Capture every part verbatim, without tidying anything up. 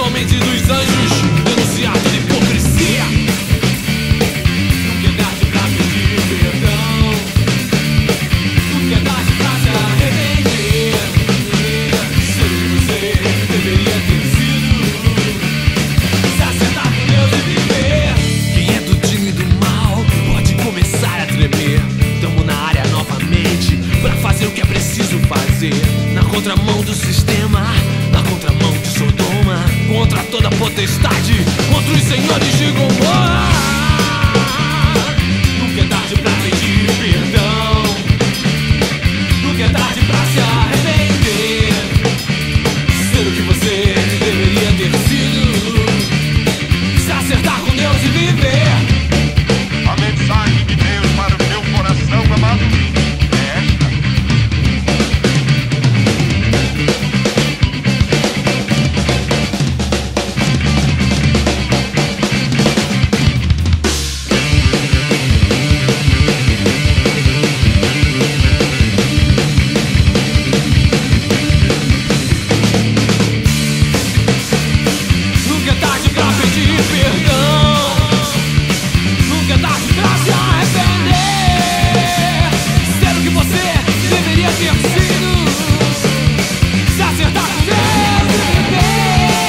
principalmente dos anjos, denunciar toda hipocrisia. Nunca é tarde pra pedir perdão, nunca é tarde pra se arrepender. Ser o que você deveria ter sido, se acertar com Deus e viver. Quem é do time do mal pode começar a tremer. Tamo na área novamente pra fazer o que é preciso fazer. Na contramão do sistema, na contramão de Sodoma, contra toda potestade, contra os senhores de Gomorra. Nunca é tarde pra pedir perdão, nunca é tarde pra se arrepender. Ser o que você deveria ter sido, se acertar com Deus e viver. A mensagem de Deus para o teu coração, amado, é esta. Nunca é tarde pra pedir perdão, nunca é tarde pra se arrepender. Ser o que você deveria ter sido, se acertar com Deus e viver.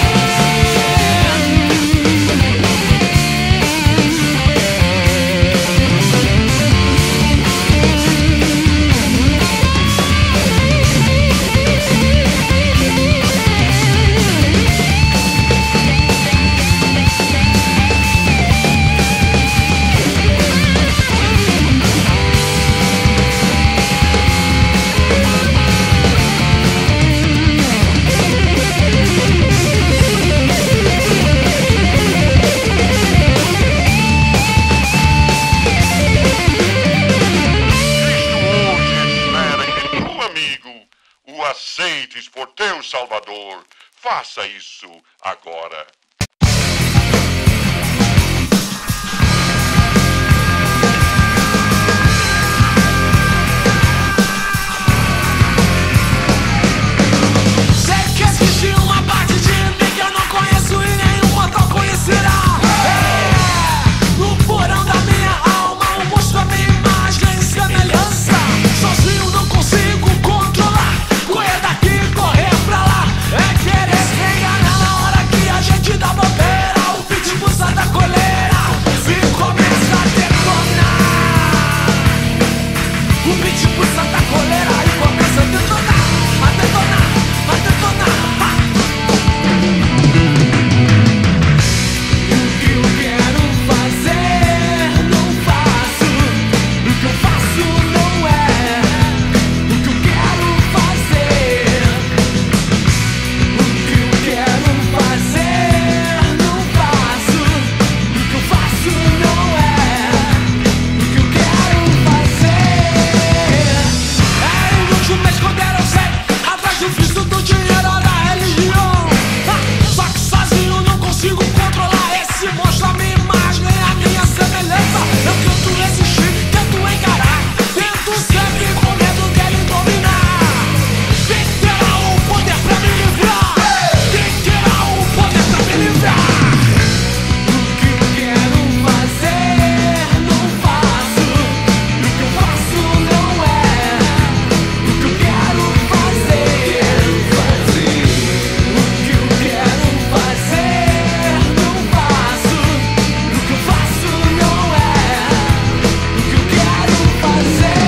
O aceites por teu Salvador. Faça isso agora. Sei que existe uma parte de mim que eu não conheço e nenhum mortal conhecerá. É, no porão da minha alma eu mostro a minha imagem e semelhança. Sozinho não consigo controlar, correr daqui, correr pra lá. É querer se enganar na hora que a gente dá bobeira. O pitbull sai da coleira e começa a detonar. O pitbull sai da coleira e começa a detonar, a detonar, a detonar. Ah! O que eu quero fazer, não faço. O que eu faço não é o que eu quero fazer. O que eu quero fazer, não faço. O que eu faço não é o que eu quero fazer. É inútil me esconder, eu sei, atrás do vício, do dinheiro ou da religião. Ah, só que sozinho não consigo controlar esse monstro, a minha imagem, a minha semelhança. Eu tento resistir, tento encarar, tento sempre com medo dele dominar. Tem que ter lá o poder pra me livrar, tem que ter lá o poder pra me livrar. O que eu quero fazer, não faço. O que eu faço não é o que eu quero fazer. O que eu quero fazer, não faço. O que eu faço não é o que eu quero fazer.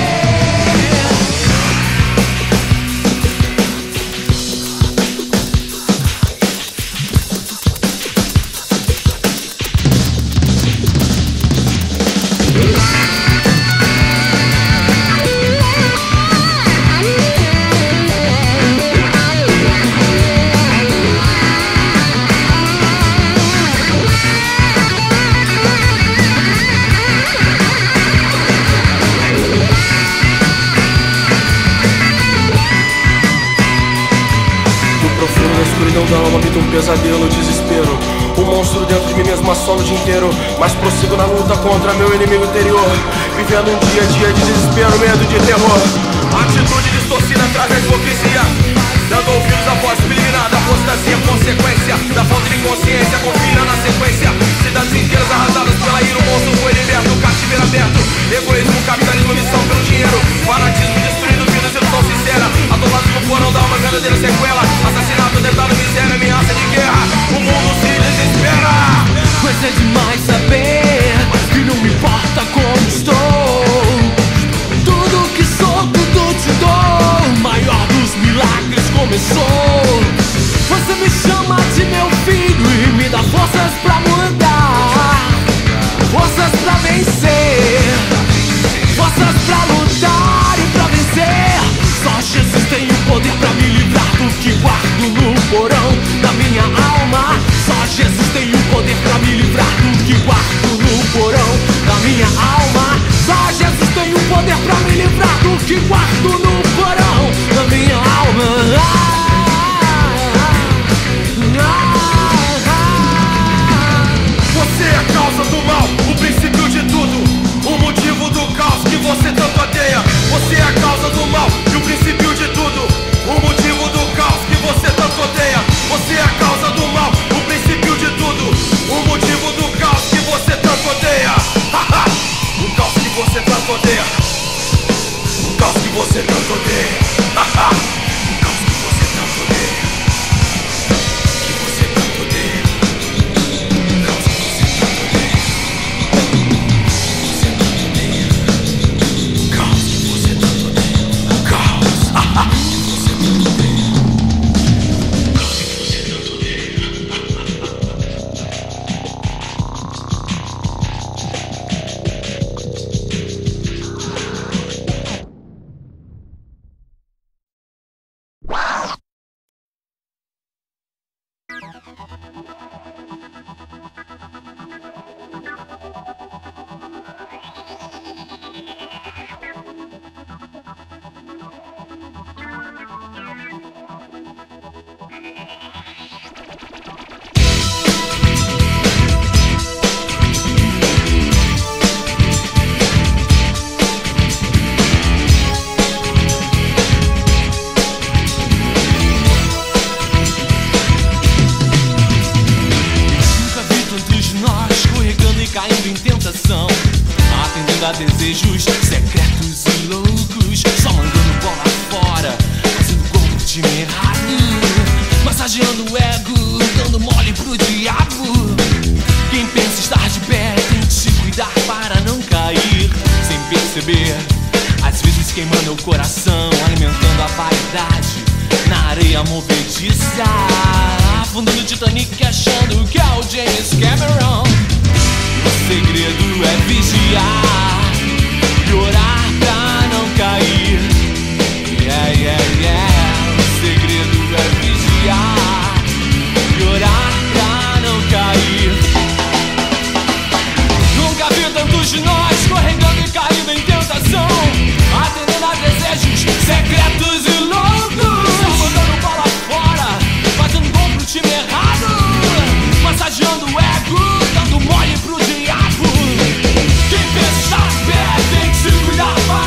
No profundo da escuridão da alma habita um pesadelo, desespero. Um monstro dentro de mim mesmo assola o dia inteiro. Mas prossigo na luta contra meu inimigo interior, vivendo um dia a dia de desespero, medo de terror. Atitude distorcida traz a hipocrisia, dando ouvidos à voz subliminar da apostasia. consequência da falta de consciência, confina na sequência. Cidades inteiras arrasadas pela ira, o monstro foi liberto, o cativeiro aberto. Egoísmo, capitalismo, missão pelo dinheiro. Fanatismo destruindo vidas, ilusão sincera. Atolados no porão da alma, verdadeira sequela. Assassinato, tentado, miséria, ameaça de guerra. O mundo se desespera. Mas é demais saber que não me importa como estou. Tudo que sou, tudo te dou. O maior dos milagres começou. Você me chama de meu filho e me dá forças pra mudar, forças pra vencer, forças pra lutar e pra vencer. Só Jesus tem o poder pra me livrar do que guardo no porão da minha alma. Só Jesus tem o poder pra me livrar do que guardo no porão da minha alma. Só Jesus tem o poder pra me livrar do que guardo no porão da minha alma. Ah! Você é a causa do mal, o princípio de tudo, o motivo do caos que você tanto odeia. Você é a causa do mal e o princípio de tudo, o motivo do caos que você tanto odeia. Você é a causa do mal, o princípio de tudo, o motivo do caos que você tanto odeia. O caos que você tanto odeia, o caos que você tanto odeia. O caos que você tanto odeia, que você tanto odeia. Desejos secretos e loucos, só mandando bola fora, fazendo corpo de errado, massageando o ego, dando mole pro diabo. Quem pensa estar de pé tem que se cuidar para não cair, sem perceber, às vezes queimando o coração, alimentando a vaidade na areia movediça, afundando o Titanic achando que é o James Cameron. O segredo é vigiar e orar pra não cair. Yeah, yeah, yeah. O segredo é vigiar e orar pra não cair. Nunca vi tantos de nós escorregando e caindo em tentação, atendendo a desejos secretos e loucos, botando bola fora, fazendo gol pro time errado, massageando o ego, dando mole pro diabo. Quem pensa estar perto tem que se cuidar.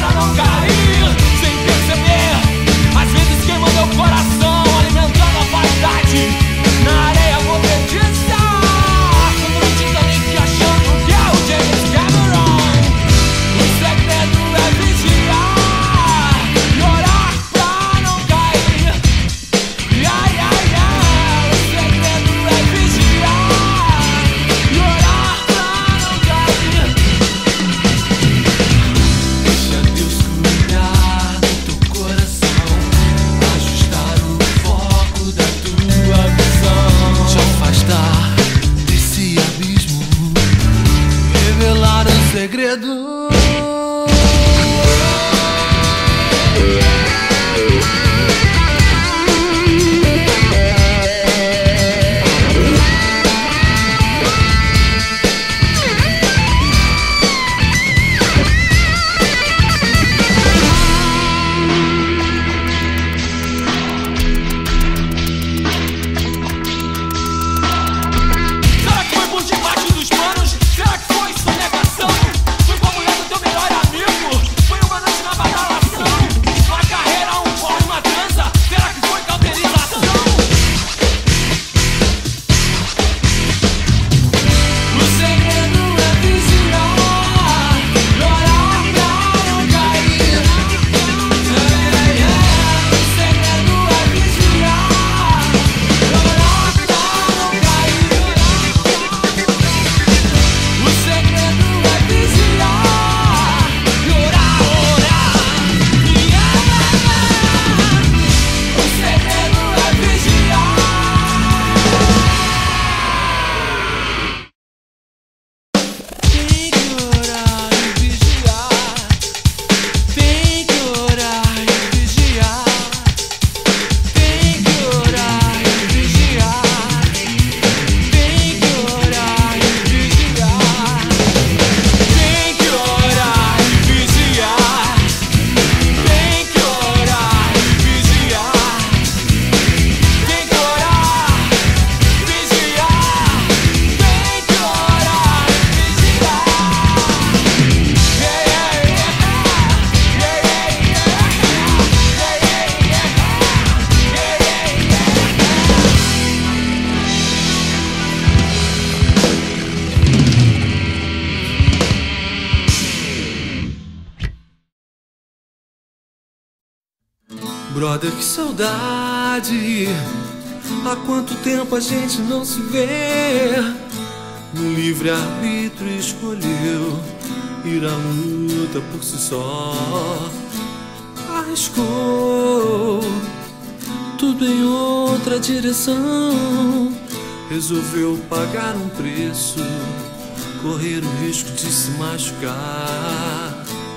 Brother, que saudade. Há quanto tempo a gente não se vê. No livre-arbítrio escolheu ir à luta por si só. Arriscou tudo em outra direção. Resolveu pagar um preço, correr o risco de se machucar.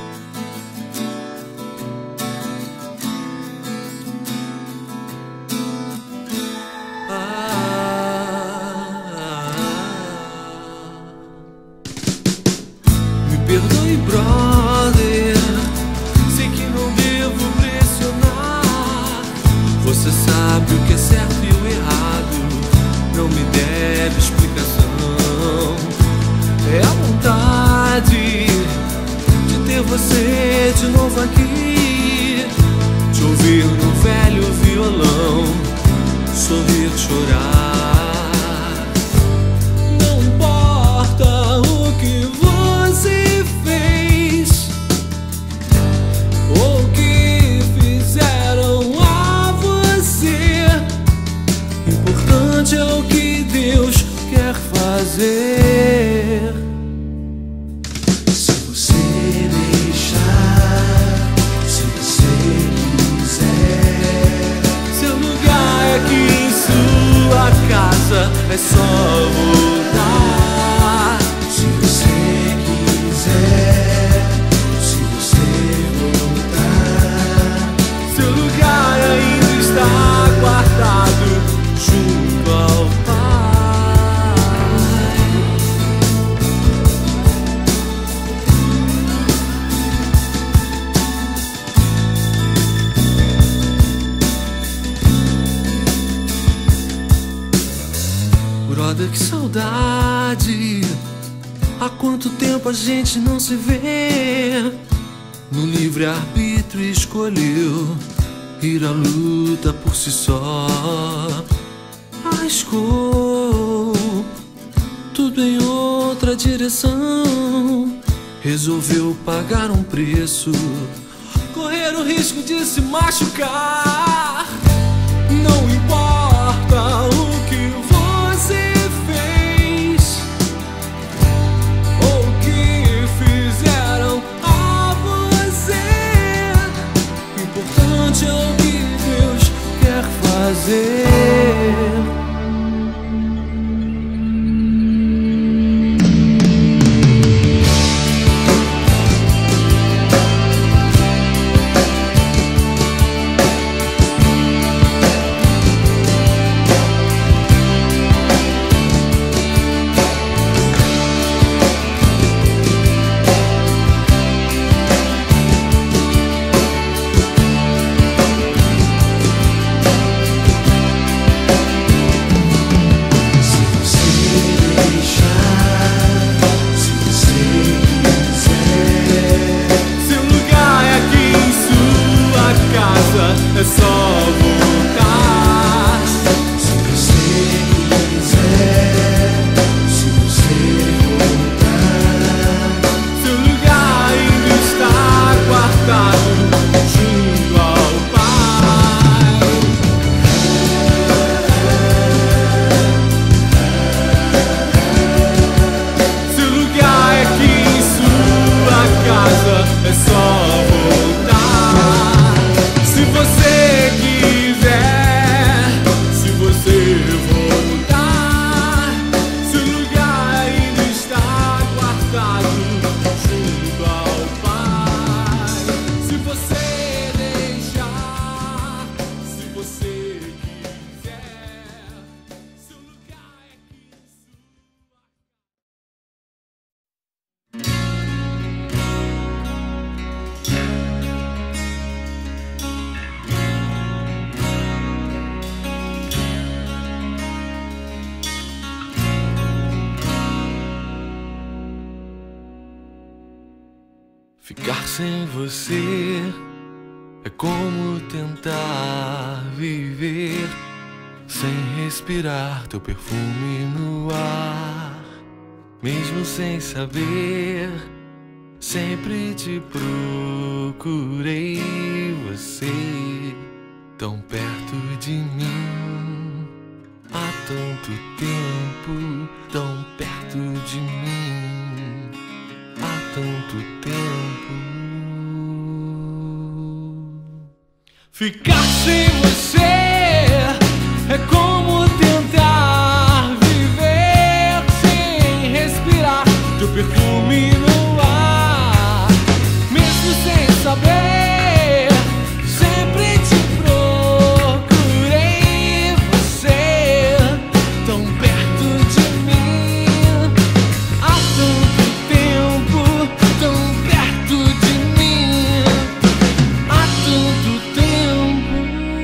Perdoe, brother, sei que não devo pressionar. Você sabe o que é certo e o errado, não me deve explicação. É a vontade de ter você de novo aqui, te ouvir no velho violão, sorrir, chorar. Não importa o que você fez, ou o que fizeram a você. Importante é o que Deus quer fazer. Se você deixar, se você quiser, seu lugar é aqui em sua casa, é só voltar. Se você quiser, se você voltar, seu lugar ainda está guardado junto ao Pai. Brother, que saudade. Há quanto tempo a gente não se vê. No livre-arbítrio escolheu ir à luta por si só. Arriscou tudo em outra direção. Resolveu pagar um preço, correr o risco de se machucar. Não importa o que você fez, ou o que fizeram a você. O importante é o que Deus quer fazer. É só voltar. Se você quiser, se você voltar, seu lugar ainda está guardado junto ao Pai. Seu lugar é aqui em sua casa, é só voltar. Se você quiser, se você voltar, seu lugar ainda está guardado junto ao Pai. Se você deixar, se você quiser, seu lugar é aqui em sua. Ficar sem você é como tentar viver sem respirar teu perfume no ar. Mesmo sem saber, sempre te procurei. Você tão perto de mim. Há tanto tempo, tão perto de mim. Há tanto tempo. Ficar sem você é como tentar viver sem respirar teu perfume no ar. Mesmo sem saber, sempre te procurei. Você tão perto de mim. Há tanto tempo, tão perto de mim. Há tanto tempo.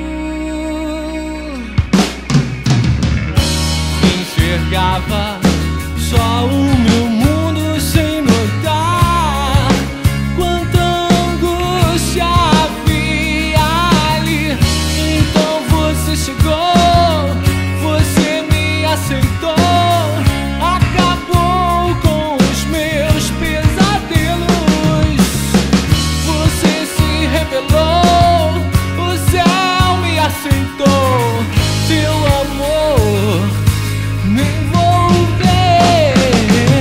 Enxergava só o meu mundo sem notar quanta angústia havia ali. Então você chegou, você me aceitou, acabou com os meus pesadelos. Você se revelou, o céu me aceitou. Teu amor nem vou ver.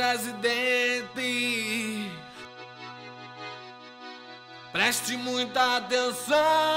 presidente. Preste muita atenção.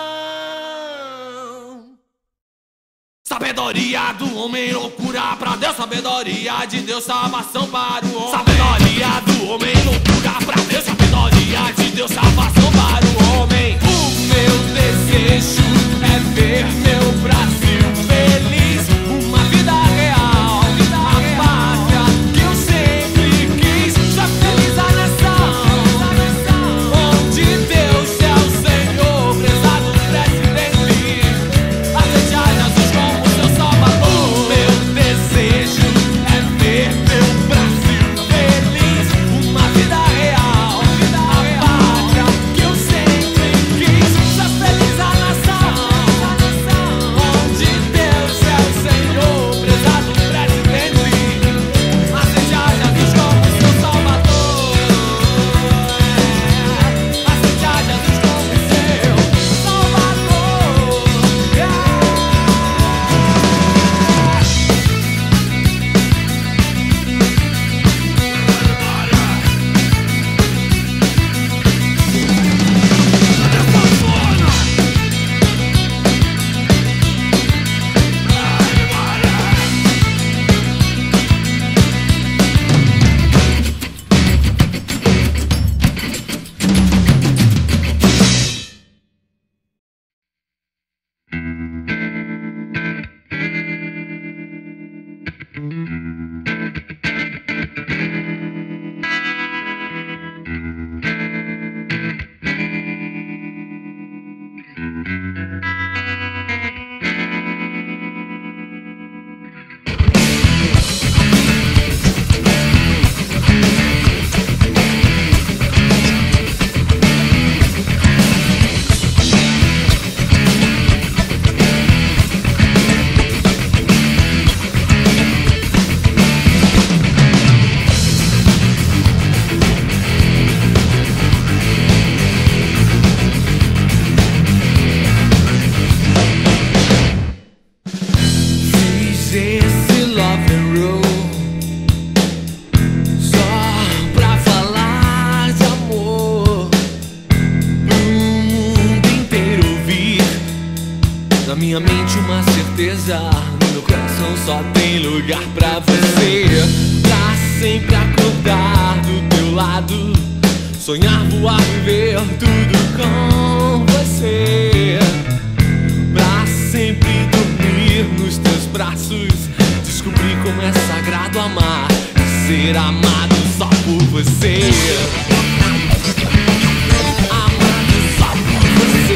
Sabedoria do homem, loucura pra Deus. Sabedoria de Deus, salvação para o homem. Sabedoria do homem, loucura pra Deus. Sabedoria de Deus, salvação para o homem. O meu desejo é ver meu Brasil feliz. Uma vida real, a pátria que eu sempre quis. Só feliz a nação, onde Deus é o Senhor, prezado presidente. Aceitar Jesus como seu Salvador. O meu desejo é ver meu Brasil feliz. Uma vida real, a pátria que eu sempre quis. Só feliz a nação, onde Deus é o Senhor, prezado presidente. Aceitar Jesus como seu Salvador. Aceitar Jesus como seu Salvador. Fiz esse love and roll só pra falar de amor, pro mundo inteiro ouvir. Na minha mente uma certeza, no meu coração só tem lugar pra você. Pra sempre acordar do teu lado, sonhar, voar, viver tudo com você. Pra sempre dormir nos teus braços, descobrir como é sagrado amar e ser amado só por você. Amado só por você.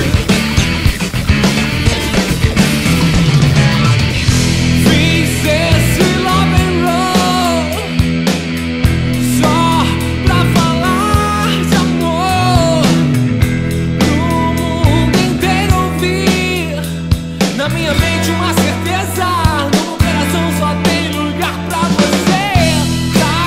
Fiz esse love and roll só pra falar de amor, pro mundo inteiro ouvir. Na minha mente uma certeza, no meu coração só tem lugar pra você. Pra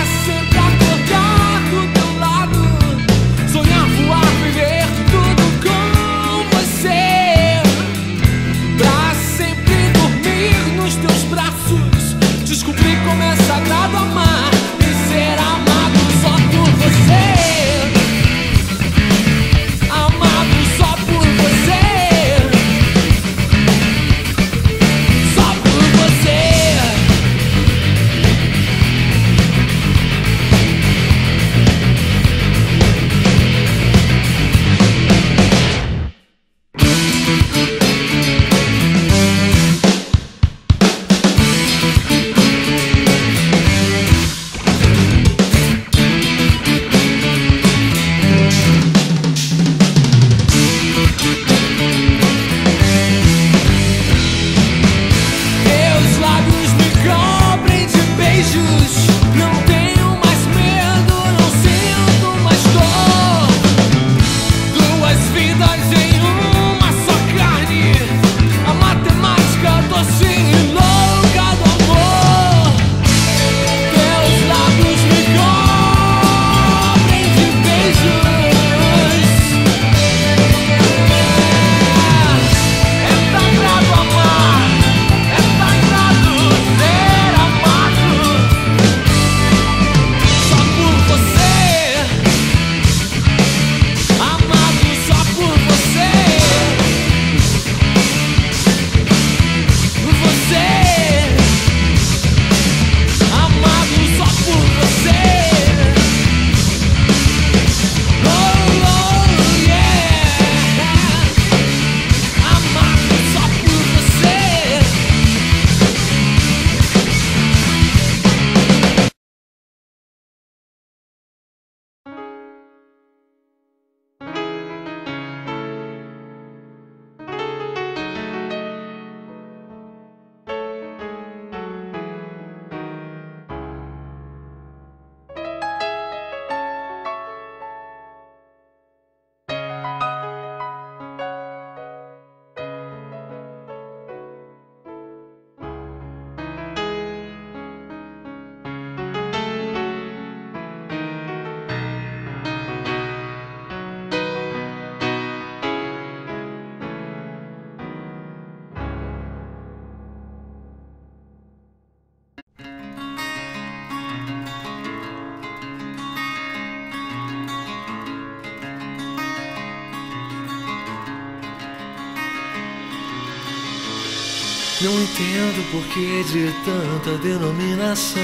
Não entendo o porquê de tanta denominação.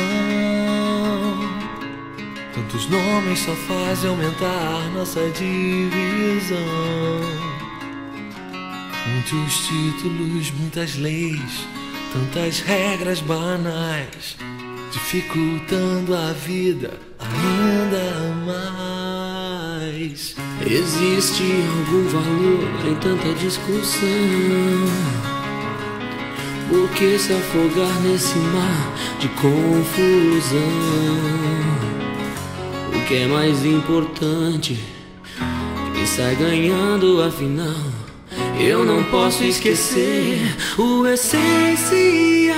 Tantos nomes só fazem aumentar nossa divisão. Muitos títulos, muitas leis, tantas regras banais, dificultando a vida ainda mais. Existe algum valor em tanta discussão? Por que se afogar nesse mar de confusão? O que é mais importante? Quem sai ganhando afinal? Eu não posso esquecer o essencial.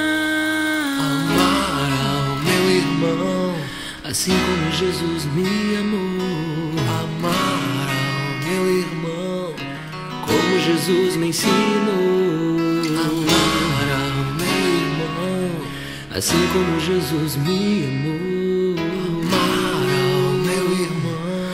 Amar ao meu irmão, assim como Jesus me amou. amar ao meu irmão, Como Jesus me ensinou. amar ao meu irmão, Assim como Jesus me amou. amar ao meu irmão.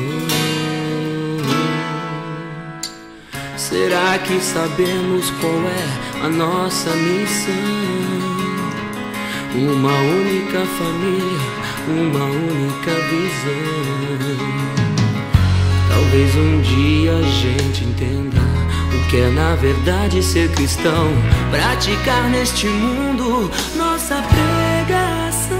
Oh. Será que sabemos qual é a nossa missão? Uma única família, uma única visão. Talvez um dia a gente entenda o que é na verdade ser cristão. Praticar neste mundo nossa pregação.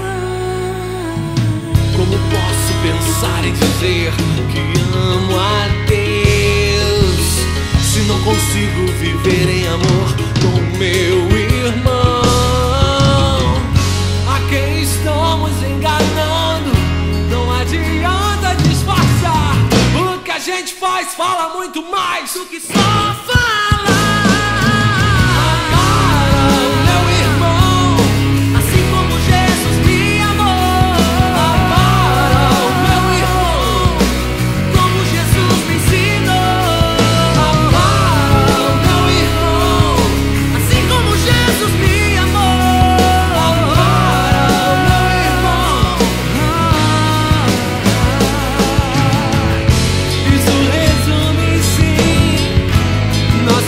Como posso pensar e dizer que amo a Deus se não consigo viver em amor com meu irmão? A quem estamos enganando? Não adianta disfarçar. O que a gente faz fala muito mais do que só falar. Amar ao meu irmão, Assim como Jesus me amou. amar ao meu irmão, Como Jesus me ensinou. amar ao meu irmão, Assim como Jesus me amou. amar ao meu irmão. Isso resume sim nossa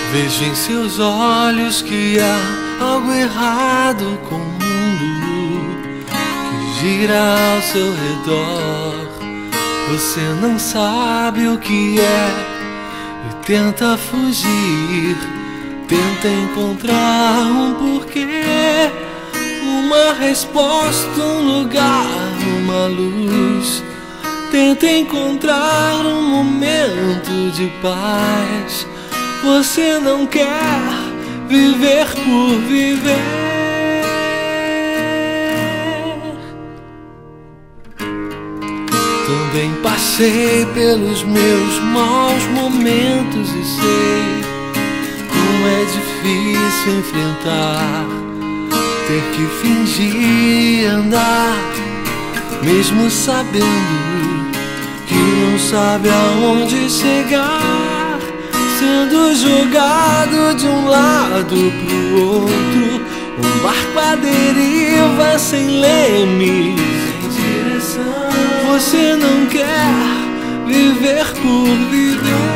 Vejo em seus olhos que há algo errado com o mundo que gira ao seu redor. Você não sabe o que é e tenta fugir, tenta encontrar um porquê, uma resposta, um lugar, uma luz. Tenta encontrar um momento de paz. Você não quer viver por viver. Também passei pelos meus maus momentos e sei como é difícil enfrentar, ter que fingir andar, mesmo sabendo que não sabe aonde chegar, sendo jogado de um lado pro outro, um barco à deriva sem leme, sem direção. Você não quer viver por viver.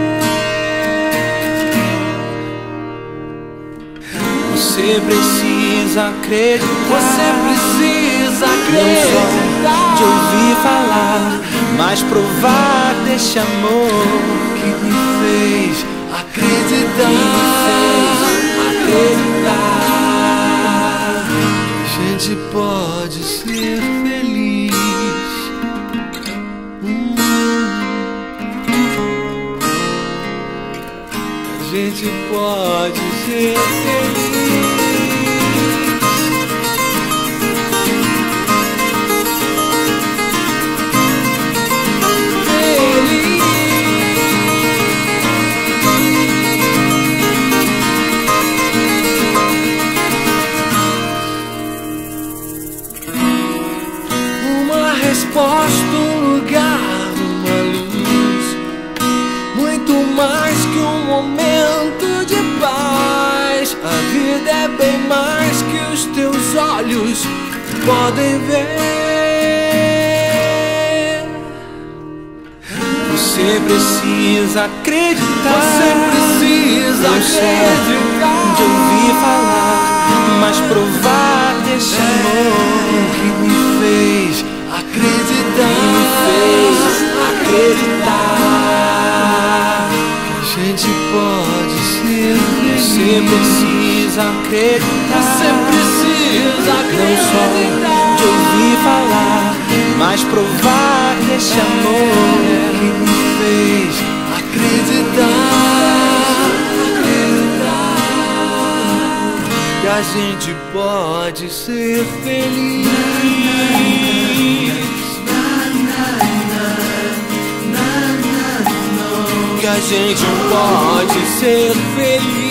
Você precisa acreditar. Você precisa acreditar. Não só de ouvir falar, mas provar deste amor que me fez acreditar. Me fez acreditar. A gente pode ser feliz. Hum. A gente pode ser feliz. Resposta, um lugar, uma luz, muito mais que um momento de paz. A vida é bem mais que os teus olhos podem ver. Você precisa acreditar. Você precisa acreditar. De ouvir falar, mas provar desse amor que me fez acreditar, me fez acreditar. A gente pode ser feliz. Você precisa acreditar. Você precisa acreditar. Não só de ouvir falar, mas provar desse amor que me fez acreditar, acreditar. Que a gente pode ser feliz. Que a gente pode ser feliz.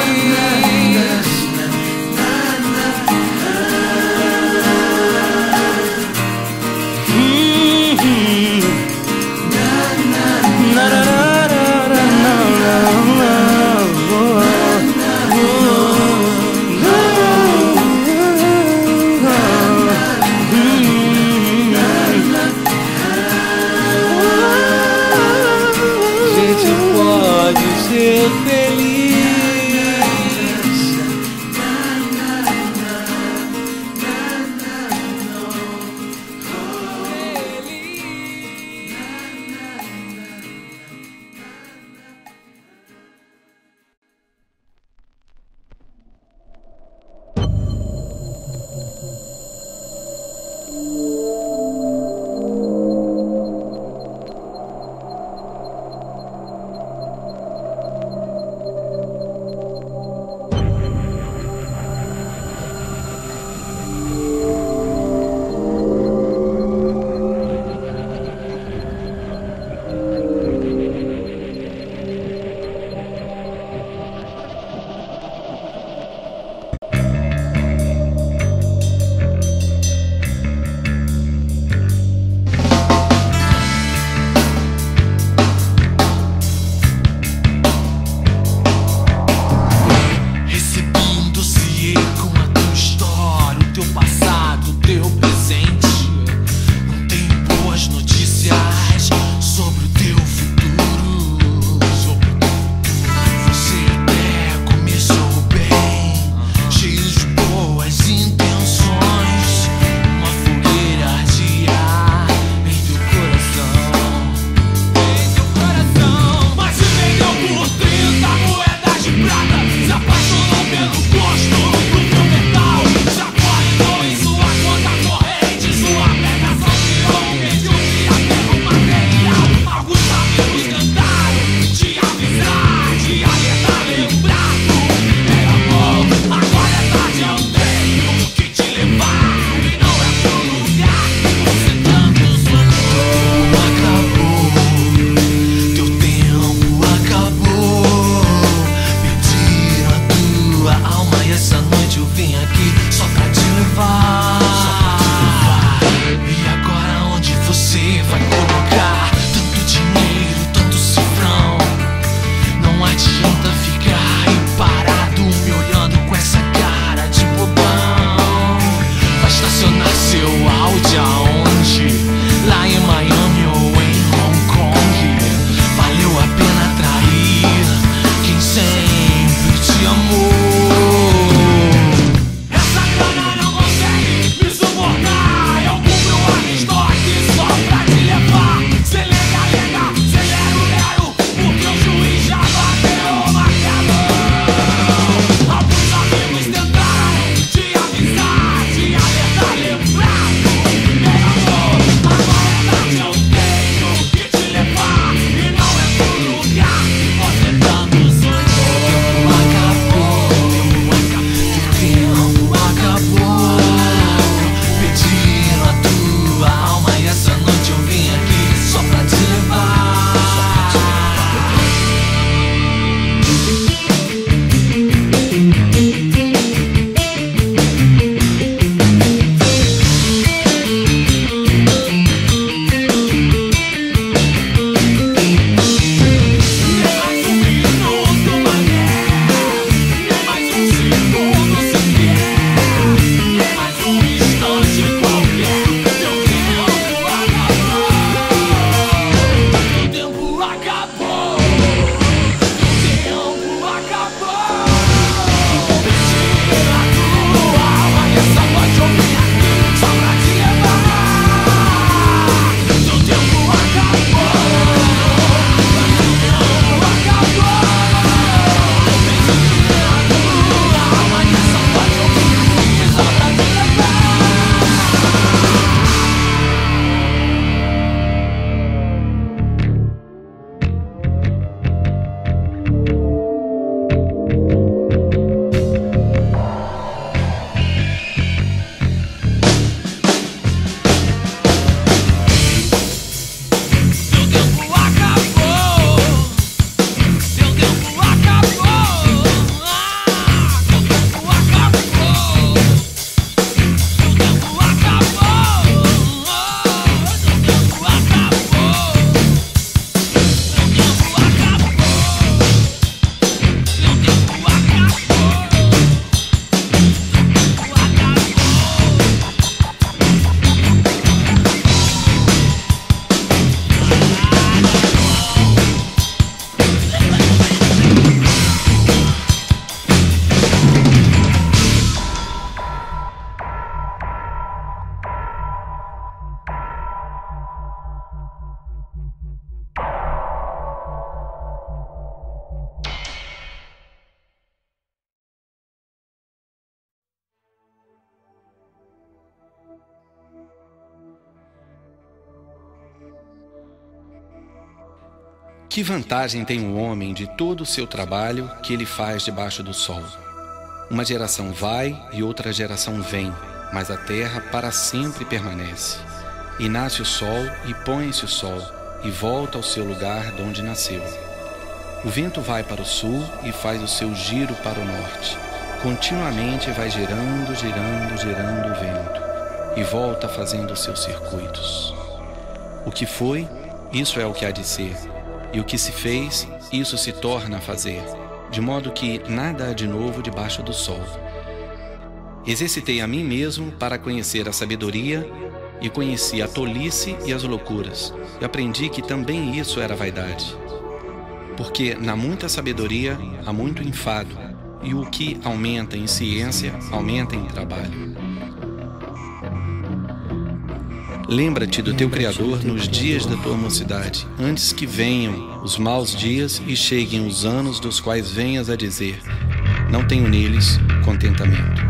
Ser feliz. que vantagem tem o homem de todo o seu trabalho que ele faz debaixo do sol? Uma geração vai e outra geração vem, mas a terra para sempre permanece. E nasce o sol e põe-se o sol, e volta ao seu lugar de onde nasceu. O vento vai para o sul e faz o seu giro para o norte. Continuamente vai girando, girando, girando o vento, e volta fazendo os seus circuitos. O que foi, isso é o que há de ser, e o que se fez, isso se torna a fazer, de modo que nada há de novo debaixo do sol. Exercitei a mim mesmo para conhecer a sabedoria, e conheci a tolice e as loucuras, e aprendi que também isso era vaidade. Porque na muita sabedoria há muito enfado, e o que aumenta em ciência, aumenta em trabalho. Lembra-te do teu Criador nos dias da tua mocidade, antes que venham os maus dias e cheguem os anos dos quais venhas a dizer: não tenho neles contentamento.